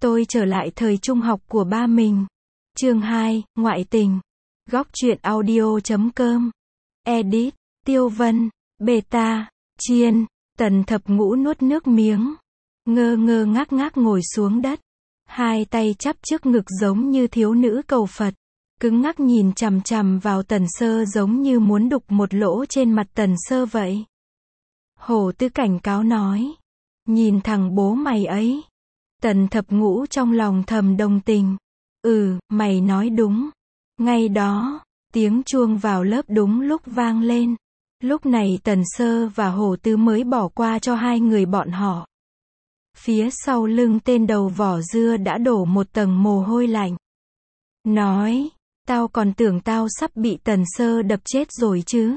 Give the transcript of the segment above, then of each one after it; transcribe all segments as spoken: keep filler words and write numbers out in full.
Tôi trở lại thời trung học của ba mình. Chương hai, ngoại tình. Góc truyện audio chấm com. Edit, Tiêu Vân, Beta, Chiên. Tần Thập Ngũ nuốt nước miếng. Ngơ ngơ ngác ngác ngồi xuống đất. Hai tay chắp trước ngực giống như thiếu nữ cầu Phật. Cứng ngắc nhìn chằm chằm vào Tần Sơ giống như muốn đục một lỗ trên mặt Tần Sơ vậy. Hổ Tư cảnh cáo nói. Nhìn thằng bố mày ấy. Tần Thập Ngũ trong lòng thầm đồng tình. Ừ, mày nói đúng. Ngay đó, tiếng chuông vào lớp đúng lúc vang lên. Lúc này Tần Sơ và Hổ Tư mới bỏ qua cho hai người bọn họ. Phía sau lưng tên đầu vỏ dưa đã đổ một tầng mồ hôi lạnh. Nói, tao còn tưởng tao sắp bị Tần Sơ đập chết rồi chứ.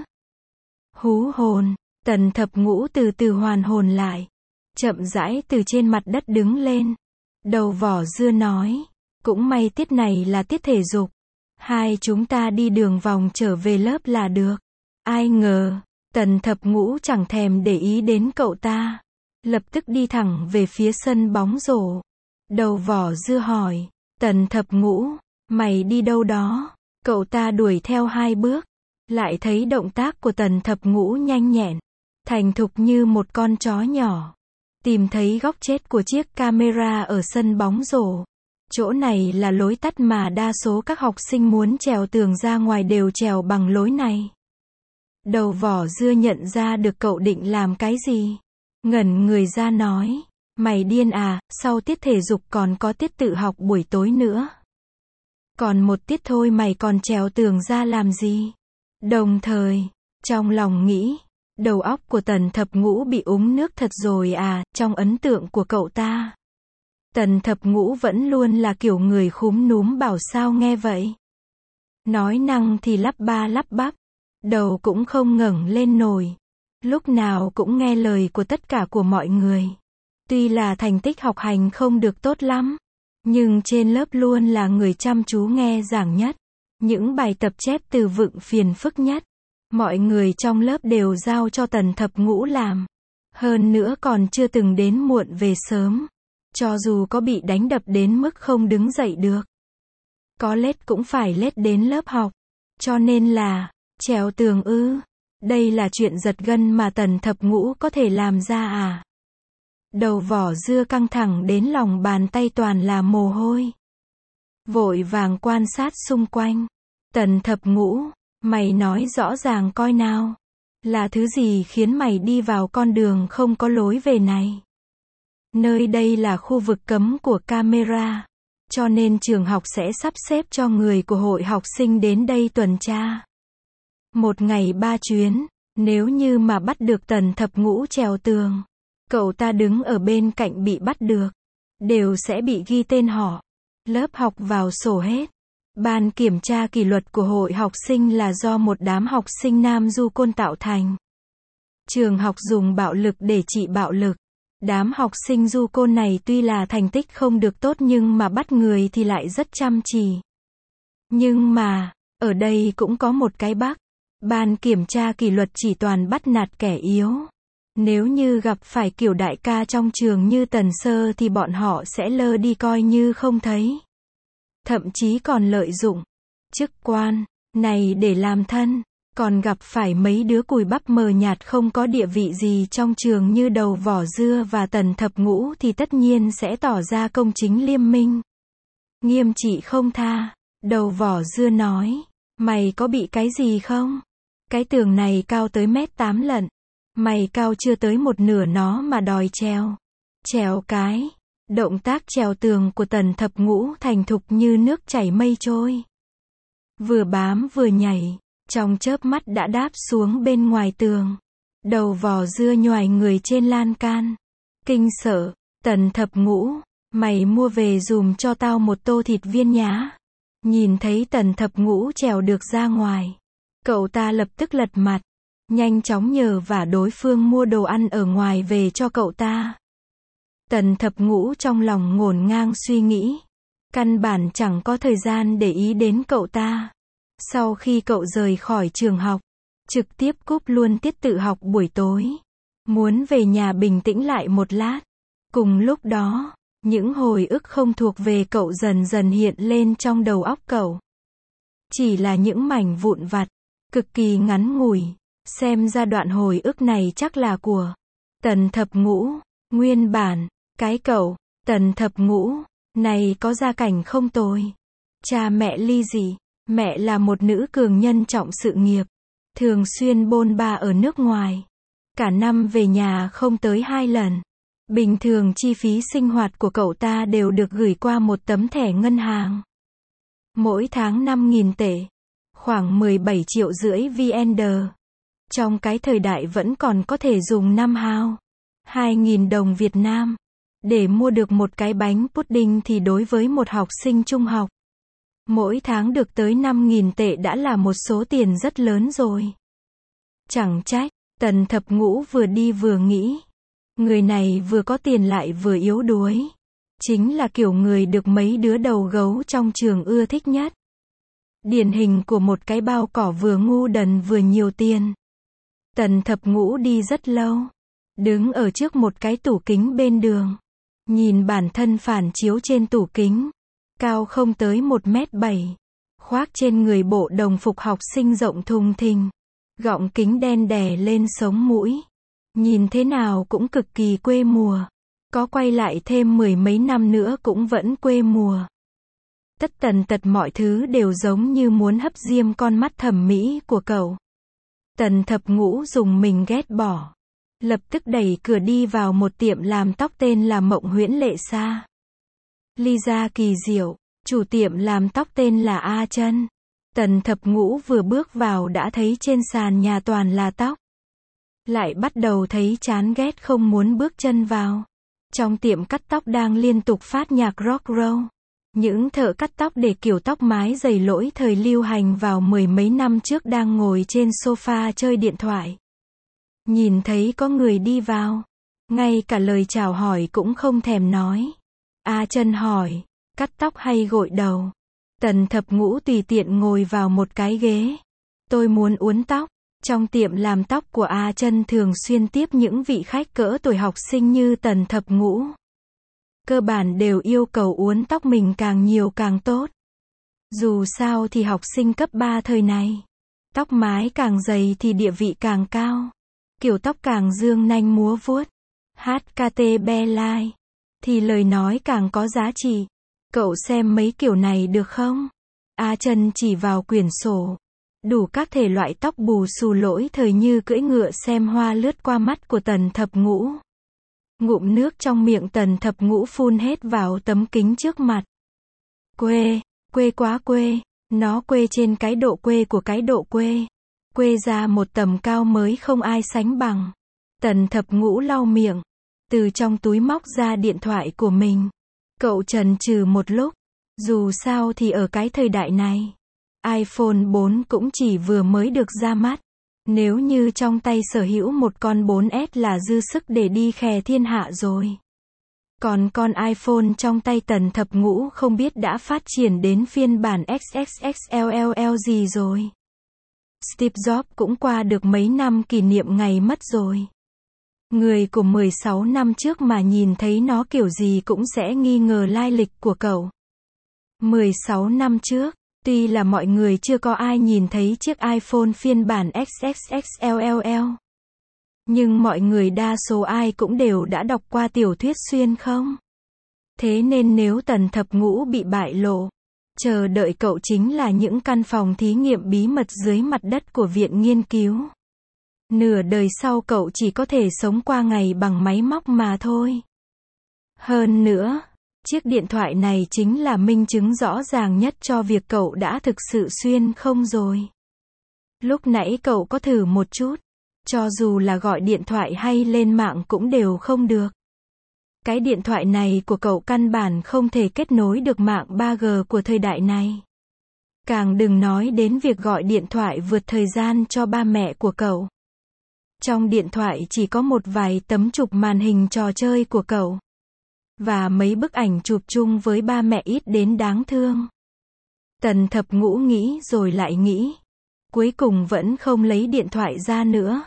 Hú hồn, Tần Thập Ngũ từ từ hoàn hồn lại. Chậm rãi từ trên mặt đất đứng lên. Đầu vỏ dưa nói, cũng may tiết này là tiết thể dục. Hai chúng ta đi đường vòng trở về lớp là được. Ai ngờ, Tần Thập Ngũ chẳng thèm để ý đến cậu ta. Lập tức đi thẳng về phía sân bóng rổ. Đầu vỏ dưa hỏi, Tần Thập Ngũ, mày đi đâu đó? Cậu ta đuổi theo hai bước. Lại thấy động tác của Tần Thập Ngũ nhanh nhẹn. Thành thục như một con chó nhỏ. Tìm thấy góc chết của chiếc camera ở sân bóng rổ. Chỗ này là lối tắt mà đa số các học sinh muốn trèo tường ra ngoài đều trèo bằng lối này. Đầu vỏ dưa nhận ra được cậu định làm cái gì. Ngẩn người ra nói, mày điên à, sau tiết thể dục còn có tiết tự học buổi tối nữa. Còn một tiết thôi mày còn trèo tường ra làm gì? Đồng thời, trong lòng nghĩ, đầu óc của Tần Thập Ngũ bị uống nước thật rồi à, trong ấn tượng của cậu ta. Tần Thập Ngũ vẫn luôn là kiểu người khúm núm bảo sao nghe vậy. Nói năng thì lắp ba lắp bắp, đầu cũng không ngẩng lên nổi. Lúc nào cũng nghe lời của tất cả của mọi người. Tuy là thành tích học hành không được tốt lắm, nhưng trên lớp luôn là người chăm chú nghe giảng nhất. Những bài tập chép từ vựng phiền phức nhất. Mọi người trong lớp đều giao cho Tần Thập Ngũ làm. Hơn nữa còn chưa từng đến muộn về sớm. Cho dù có bị đánh đập đến mức không đứng dậy được. Có lết cũng phải lết đến lớp học. Cho nên là, trèo tường ư. Đây là chuyện giật gân mà Tần Thập Ngũ có thể làm ra à? Đầu vỏ dưa căng thẳng đến lòng bàn tay toàn là mồ hôi. Vội vàng quan sát xung quanh. Tần Thập Ngũ, mày nói rõ ràng coi nào. Là thứ gì khiến mày đi vào con đường không có lối về này? Nơi đây là khu vực cấm của camera. Cho nên trường học sẽ sắp xếp cho người của hội học sinh đến đây tuần tra. Một ngày ba chuyến, nếu như mà bắt được Tần Thập Ngũ trèo tường, cậu ta đứng ở bên cạnh bị bắt được, đều sẽ bị ghi tên họ. Lớp học vào sổ hết. Ban kiểm tra kỷ luật của hội học sinh là do một đám học sinh nam du côn tạo thành. Trường học dùng bạo lực để trị bạo lực. Đám học sinh du côn này tuy là thành tích không được tốt nhưng mà bắt người thì lại rất chăm chỉ. Nhưng mà, ở đây cũng có một cái bắc. Ban kiểm tra kỷ luật chỉ toàn bắt nạt kẻ yếu. Nếu như gặp phải kiểu đại ca trong trường như Tần Sơ thì bọn họ sẽ lơ đi coi như không thấy. Thậm chí còn lợi dụng chức quan này để làm thân. Còn gặp phải mấy đứa cùi bắp mờ nhạt không có địa vị gì trong trường như đầu vỏ dưa và Tần Thập Ngũ thì tất nhiên sẽ tỏ ra công chính liêm minh. Nghiêm trị không tha. Đầu vỏ dưa nói, mày có bị cái gì không? Cái tường này cao tới mét tám lận. Mày cao chưa tới một nửa nó mà đòi trèo. Trèo cái. Động tác trèo tường của Tần Thập Ngũ thành thục như nước chảy mây trôi. Vừa bám vừa nhảy. Trong chớp mắt đã đáp xuống bên ngoài tường. Đầu vỏ dưa nhoài người trên lan can. Kinh sợ, Tần Thập Ngũ, mày mua về dùm cho tao một tô thịt viên nhá. Nhìn thấy Tần Thập Ngũ trèo được ra ngoài. Cậu ta lập tức lật mặt. Nhanh chóng nhờ vả đối phương mua đồ ăn ở ngoài về cho cậu ta. Tần Thập Ngũ trong lòng ngổn ngang suy nghĩ. Căn bản chẳng có thời gian để ý đến cậu ta. Sau khi cậu rời khỏi trường học, trực tiếp cúp luôn tiết tự học buổi tối. Muốn về nhà bình tĩnh lại một lát. Cùng lúc đó, Những hồi ức không thuộc về cậu dần dần hiện lên trong đầu óc cậu. Chỉ là những mảnh vụn vặt, cực kỳ ngắn ngủi. Xem ra đoạn hồi ức này chắc là của Tần Thập Ngũ. Nguyên bản, cái cậu, Tần Thập Ngũ, này có gia cảnh không tồi. Cha mẹ ly dị, mẹ là một nữ cường nhân trọng sự nghiệp, thường xuyên bôn ba ở nước ngoài. Cả năm về nhà không tới hai lần. Bình thường chi phí sinh hoạt của cậu ta đều được gửi qua một tấm thẻ ngân hàng. Mỗi tháng năm nghìn tệ, khoảng mười bảy triệu rưỡi vê en đê. Trong cái thời đại vẫn còn có thể dùng năm hao, hai nghìn đồng Việt Nam, để mua được một cái bánh pudding thì đối với một học sinh trung học, mỗi tháng được tới năm nghìn tệ đã là một số tiền rất lớn rồi. Chẳng trách, Tần Thập Ngũ vừa đi vừa nghĩ. Người này vừa có tiền lại vừa yếu đuối. Chính là kiểu người được mấy đứa đầu gấu trong trường ưa thích nhất. Điển hình của một cái bao cỏ vừa ngu đần vừa nhiều tiền. Tần Thập Ngũ đi rất lâu. Đứng ở trước một cái tủ kính bên đường. Nhìn bản thân phản chiếu trên tủ kính. Cao không tới một mét bảy. Khoác trên người bộ đồng phục học sinh rộng thùng thình. Gọng kính đen đè lên sống mũi. Nhìn thế nào cũng cực kỳ quê mùa. Có quay lại thêm mười mấy năm nữa cũng vẫn quê mùa. Tất tần tật mọi thứ đều giống như muốn hấp diêm con mắt thẩm mỹ của cậu. Tần Thập Ngũ dùng mình ghét bỏ. Lập tức đẩy cửa đi vào một tiệm làm tóc tên là Mộng Huyễn Lệ Sa. Lisa kỳ diệu, chủ tiệm làm tóc tên là A Chân. Tần Thập Ngũ vừa bước vào đã thấy trên sàn nhà toàn là tóc. Lại bắt đầu thấy chán ghét không muốn bước chân vào. Trong tiệm cắt tóc đang liên tục phát nhạc rock roll. Những thợ cắt tóc để kiểu tóc mái dày lỗi thời lưu hành vào mười mấy năm trước đang ngồi trên sofa chơi điện thoại. Nhìn thấy có người đi vào, ngay cả lời chào hỏi cũng không thèm nói. A Chân hỏi, cắt tóc hay gội đầu? Tần Thập Ngũ tùy tiện ngồi vào một cái ghế. Tôi muốn uốn tóc. Trong tiệm làm tóc của A Chân thường xuyên tiếp những vị khách cỡ tuổi học sinh như Tần Thập Ngũ. Cơ bản đều yêu cầu uốn tóc mình càng nhiều càng tốt. Dù sao thì học sinh cấp ba thời này, tóc mái càng dày thì địa vị càng cao. Kiểu tóc càng dương nanh múa vuốt, hát ca tê be lai, thì lời nói càng có giá trị. Cậu xem mấy kiểu này được không? A Chân chỉ vào quyển sổ. Đủ các thể loại tóc bù xù lỗi thời như cưỡi ngựa xem hoa lướt qua mắt của Tần Thập Ngũ. Ngụm nước trong miệng Tần Thập Ngũ phun hết vào tấm kính trước mặt. Quê, quê quá quê, nó quê trên cái độ quê của cái độ quê. Quê ra một tầm cao mới không ai sánh bằng. Tần Thập Ngũ lau miệng, từ trong túi móc ra điện thoại của mình. Cậu chần chừ một lúc, dù sao thì ở cái thời đại này, iPhone bốn cũng chỉ vừa mới được ra mắt. Nếu như trong tay sở hữu một con bốn S là dư sức để đi khè thiên hạ rồi. Còn con iPhone trong tay Tần Thập Ngũ không biết đã phát triển đến phiên bản ích ích ích lờ gì rồi. Steve Jobs cũng qua được mấy năm kỷ niệm ngày mất rồi. Người của mười sáu năm trước mà nhìn thấy nó kiểu gì cũng sẽ nghi ngờ lai lịch của cậu. mười sáu năm trước, tuy là mọi người chưa có ai nhìn thấy chiếc iPhone phiên bản ích ích ích lờ. Nhưng mọi người đa số ai cũng đều đã đọc qua tiểu thuyết xuyên không? Thế nên nếu Tần Thập Ngũ bị bại lộ, chờ đợi cậu chính là những căn phòng thí nghiệm bí mật dưới mặt đất của viện nghiên cứu. Nửa đời sau cậu chỉ có thể sống qua ngày bằng máy móc mà thôi. Hơn nữa, chiếc điện thoại này chính là minh chứng rõ ràng nhất cho việc cậu đã thực sự xuyên không rồi. Lúc nãy cậu có thử một chút, cho dù là gọi điện thoại hay lên mạng cũng đều không được. Cái điện thoại này của cậu căn bản không thể kết nối được mạng ba G của thời đại này. Càng đừng nói đến việc gọi điện thoại vượt thời gian cho ba mẹ của cậu. Trong điện thoại chỉ có một vài tấm chụp màn hình trò chơi của cậu. Và mấy bức ảnh chụp chung với ba mẹ ít đến đáng thương. Tần Thập Ngũ nghĩ rồi lại nghĩ. Cuối cùng vẫn không lấy điện thoại ra nữa.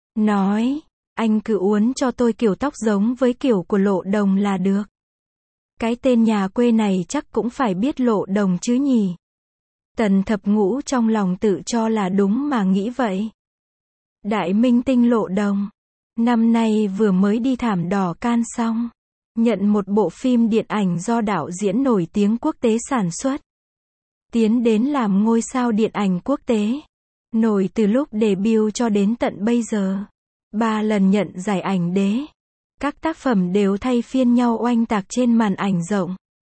Nói, anh cứ uốn cho tôi kiểu tóc giống với kiểu của Lộ Đồng là được. Cái tên nhà quê này chắc cũng phải biết Lộ Đồng chứ nhỉ? Tần Thập Ngũ trong lòng tự cho là đúng mà nghĩ vậy. Đại minh tinh Lộ Đồng. Năm nay vừa mới đi thảm đỏ Cannes xong. Nhận một bộ phim điện ảnh do đạo diễn nổi tiếng quốc tế sản xuất. Tiến đến làm ngôi sao điện ảnh quốc tế. Nổi từ lúc debut cho đến tận bây giờ. Ba lần nhận giải ảnh đế. Các tác phẩm đều thay phiên nhau oanh tạc trên màn ảnh rộng.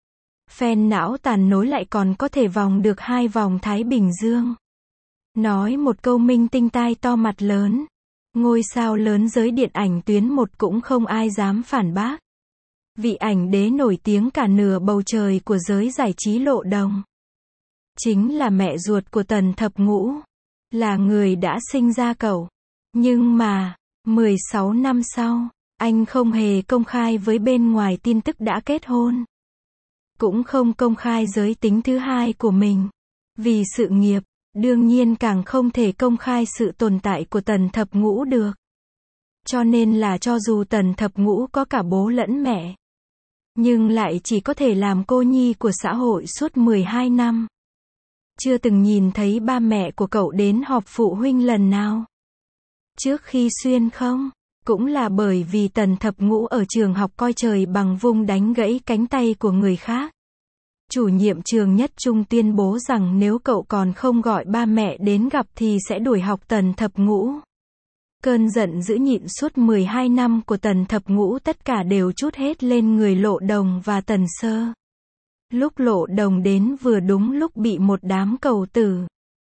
Fan não tàn nối lại còn có thể vòng được hai vòng Thái Bình Dương. Nói một câu minh tinh tai to mặt lớn. Ngôi sao lớn giới điện ảnh tuyến một cũng không ai dám phản bác. Vị ảnh đế nổi tiếng cả nửa bầu trời của giới giải trí Lộ Đồng. Chính là mẹ ruột của Tần Thập Ngũ. Là người đã sinh ra cậu. Nhưng mà, mười sáu năm sau, anh không hề công khai với bên ngoài tin tức đã kết hôn. Cũng không công khai giới tính thứ hai của mình. Vì sự nghiệp, đương nhiên càng không thể công khai sự tồn tại của Tần Thập Ngũ được. Cho nên là cho dù Tần Thập Ngũ có cả bố lẫn mẹ, nhưng lại chỉ có thể làm cô nhi của xã hội suốt mười hai năm. Chưa từng nhìn thấy ba mẹ của cậu đến họp phụ huynh lần nào. Trước khi xuyên không, cũng là bởi vì Tần Thập Ngũ ở trường học coi trời bằng vung đánh gãy cánh tay của người khác. Chủ nhiệm trường Nhất Trung tuyên bố rằng nếu cậu còn không gọi ba mẹ đến gặp thì sẽ đuổi học Tần Thập Ngũ. Cơn giận dữ nhịn suốt mười hai năm của Tần Thập Ngũ tất cả đều trút hết lên người Lộ Đồng và Tần Sơ. Lúc Lộ Đồng đến vừa đúng lúc bị một đám cầu tử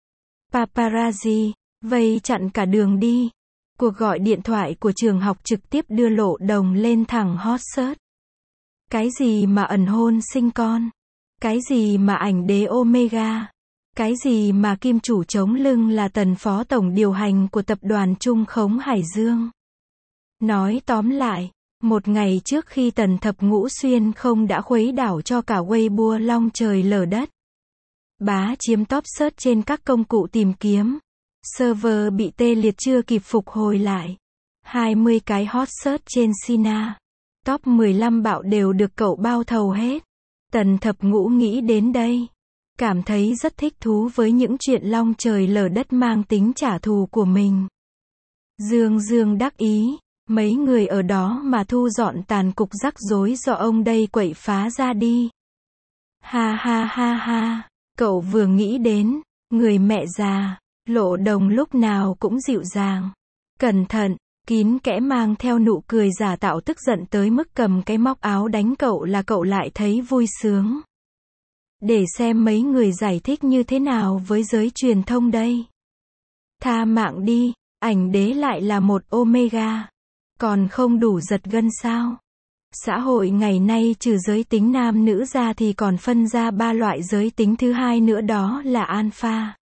paparazzi vây chặn cả đường đi. Cuộc gọi điện thoại của trường học trực tiếp đưa Lộ Đồng lên thẳng hot search. Cái gì mà ẩn hôn sinh con? Cái gì mà ảnh đế Omega? Cái gì mà kim chủ chống lưng là Tần phó tổng điều hành của tập đoàn Trung Khống Hải Dương? Nói tóm lại, một ngày trước khi Tần Thập Ngũ xuyên không đã khuấy đảo cho cả Weibo long trời lở đất. Bá chiếm top search trên các công cụ tìm kiếm. Server bị tê liệt chưa kịp phục hồi lại. hai mươi cái hot search trên Sina. Top mười lăm bạo đều được cậu bao thầu hết. Tần Thập Ngũ nghĩ đến đây. Cảm thấy rất thích thú với những chuyện long trời lở đất mang tính trả thù của mình. Dương Dương đắc ý. Mấy người ở đó mà thu dọn tàn cục rắc rối do ông đây quậy phá ra đi. Ha ha ha ha. Cậu vừa nghĩ đến. Người mẹ già. Lộ Đồng lúc nào cũng dịu dàng. Cẩn thận. Kín kẽ mang theo nụ cười giả tạo tức giận tới mức cầm cái móc áo đánh cậu là cậu lại thấy vui sướng. Để xem mấy người giải thích như thế nào với giới truyền thông đây. Tha mạng đi, ảnh đế lại là một Omega. Còn không đủ giật gân sao? Xã hội ngày nay trừ giới tính nam nữ ra thì còn phân ra ba loại giới tính thứ hai nữa, đó là Alpha,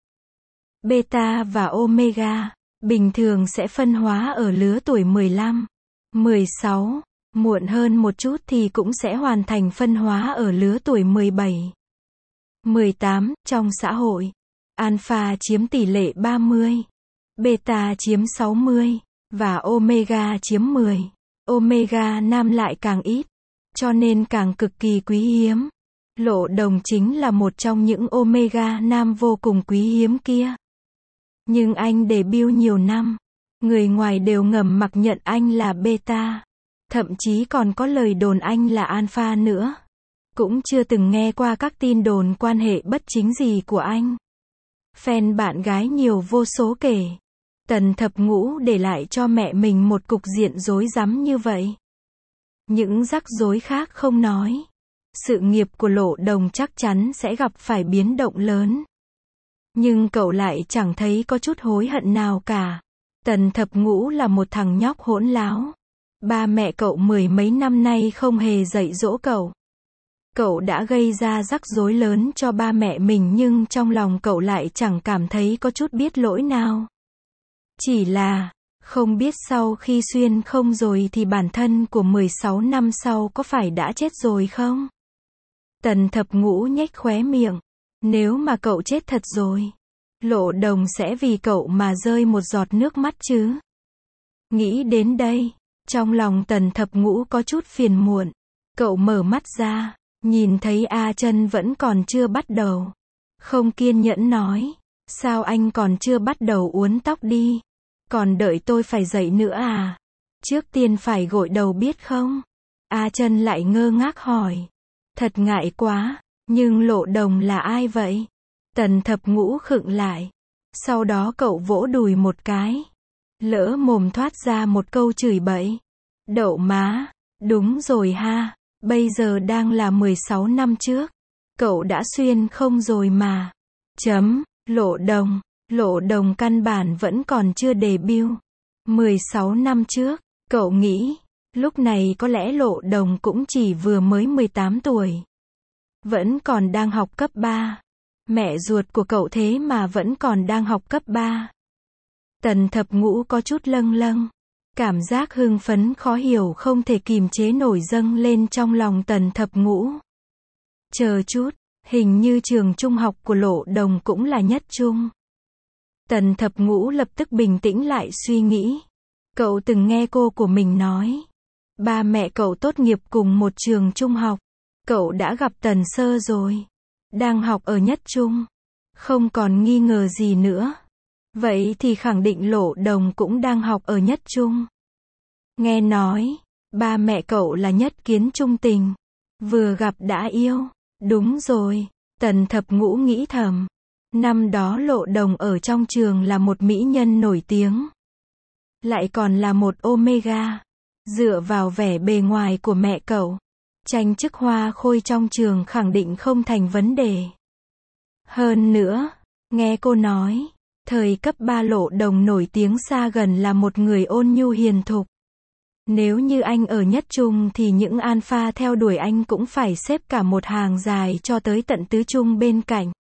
Beta và Omega. Bình thường sẽ phân hóa ở lứa tuổi mười lăm, mười sáu, muộn hơn một chút thì cũng sẽ hoàn thành phân hóa ở lứa tuổi mười bảy, mười tám. Trong xã hội, Alpha chiếm tỷ lệ ba mươi, Beta chiếm sáu mươi, và Omega chiếm mười. Omega nam lại càng ít, cho nên càng cực kỳ quý hiếm. Lộ Đồng chính là một trong những Omega nam vô cùng quý hiếm kia. Nhưng anh debut nhiều năm, người ngoài đều ngầm mặc nhận anh là Beta. Thậm chí còn có lời đồn anh là Alpha nữa. Cũng chưa từng nghe qua các tin đồn quan hệ bất chính gì của anh. Fan bạn gái nhiều vô số kể. Tần Thập Ngũ để lại cho mẹ mình một cục diện rối rắm như vậy. Những rắc rối khác không nói. Sự nghiệp của Lộ Đồng chắc chắn sẽ gặp phải biến động lớn. Nhưng cậu lại chẳng thấy có chút hối hận nào cả. Tần Thập Ngũ là một thằng nhóc hỗn láo. Ba mẹ cậu mười mấy năm nay không hề dạy dỗ cậu. Cậu đã gây ra rắc rối lớn cho ba mẹ mình nhưng trong lòng cậu lại chẳng cảm thấy có chút biết lỗi nào. Chỉ là, không biết sau khi xuyên không rồi thì bản thân của mười sáu năm sau có phải đã chết rồi không? Tần Thập Ngũ nhếch khóe miệng. Nếu mà cậu chết thật rồi, Lộ Đồng sẽ vì cậu mà rơi một giọt nước mắt chứ? Nghĩ đến đây, trong lòng Tần Thập Ngũ có chút phiền muộn. Cậu mở mắt ra, Nhìn thấy A Chân vẫn còn chưa bắt đầu. Không kiên nhẫn nói. Sao anh còn chưa bắt đầu uốn tóc đi? Còn đợi tôi phải dậy nữa à? Trước tiên phải gội đầu biết không? A Chân lại ngơ ngác hỏi. Thật ngại quá, nhưng Lộ Đồng là ai vậy? Tần Thập Ngũ khựng lại. Sau đó cậu vỗ đùi một cái. Lỡ mồm thoát ra một câu chửi bậy. Đậu má, đúng rồi ha, bây giờ đang là mười sáu năm trước. Cậu đã xuyên không rồi mà. Chấm, Lộ Đồng, Lộ Đồng căn bản vẫn còn chưa debut. mười sáu năm trước, cậu nghĩ, lúc này có lẽ Lộ Đồng cũng chỉ vừa mới mười tám tuổi. Vẫn còn đang học cấp ba. Mẹ ruột của cậu thế mà vẫn còn đang học cấp ba. Tần Thập Ngũ có chút lâng lâng. Cảm giác hưng phấn khó hiểu không thể kìm chế nổi dâng lên trong lòng Tần Thập Ngũ. Chờ chút, hình như trường trung học của Lộ Đồng cũng là nhất trung. Tần Thập Ngũ lập tức bình tĩnh lại suy nghĩ. Cậu từng nghe cô của mình nói. Ba mẹ cậu tốt nghiệp cùng một trường trung học. Cậu đã gặp Tần Sơ rồi. Đang học ở nhất trung. Không còn nghi ngờ gì nữa. Vậy thì khẳng định Lộ Đồng cũng đang học ở nhất trung. Nghe nói, ba mẹ cậu là nhất kiến trung tình. Vừa gặp đã yêu. Đúng rồi, Tần Thập Ngũ nghĩ thầm. Năm đó Lộ Đồng ở trong trường là một mỹ nhân nổi tiếng. Lại còn là một Omega. Dựa vào vẻ bề ngoài của mẹ cậu, tranh chức hoa khôi trong trường khẳng định không thành vấn đề. Hơn nữa, nghe cô nói, thời cấp ba Lộ Đồng nổi tiếng xa gần là một người ôn nhu hiền thục. Nếu như anh ở nhất trung thì những alpha theo đuổi anh cũng phải xếp cả một hàng dài cho tới tận tứ trung bên cạnh.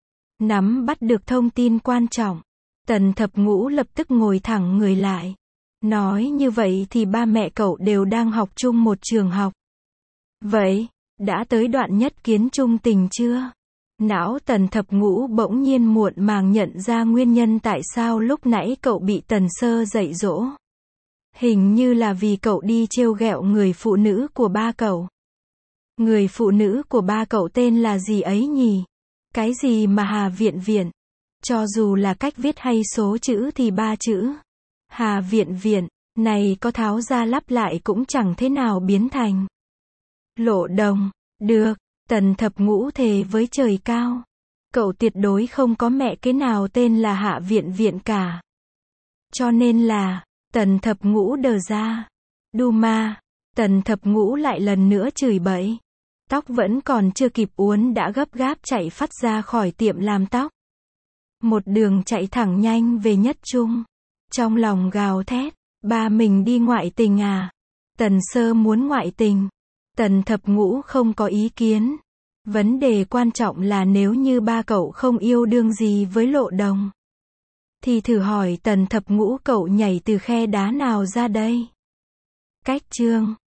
Nắm bắt được thông tin quan trọng, Tần Thập Ngũ lập tức ngồi thẳng người lại. Nói như vậy thì ba mẹ cậu đều đang học chung một trường học. Vậy, đã tới đoạn nhất kiến trung tình chưa? Não Tần Thập Ngũ bỗng nhiên muộn màng nhận ra nguyên nhân tại sao lúc nãy cậu bị Tần Sơ dạy dỗ. Hình như là vì cậu đi trêu ghẹo người phụ nữ của ba cậu. Người phụ nữ của ba cậu tên là gì ấy nhỉ? Cái gì mà Hà Viện Viện? Cho dù là cách viết hay số chữ thì ba chữ Hà Viện Viện này có tháo ra lắp lại cũng chẳng thế nào biến thành Lộ Đồng. Được, Tần Thập Ngũ thề với trời cao. Cậu tuyệt đối không có mẹ kế nào tên là Hạ Viện Viện cả. Cho nên là, Tần Thập Ngũ đờ ra. Đu ma, Tần Thập Ngũ lại lần nữa chửi bậy. Tóc vẫn còn chưa kịp uốn đã gấp gáp chạy phắt ra khỏi tiệm làm tóc. Một đường chạy thẳng nhanh về nhất trung. Trong lòng gào thét, ba mình đi ngoại tình à? Tần Sơ muốn ngoại tình. Tần Thập Ngũ không có ý kiến. Vấn đề quan trọng là nếu như ba cậu không yêu đương gì với Lộ Đồng, thì thử hỏi Tần Thập Ngũ cậu nhảy từ khe đá nào ra đây? Cách chương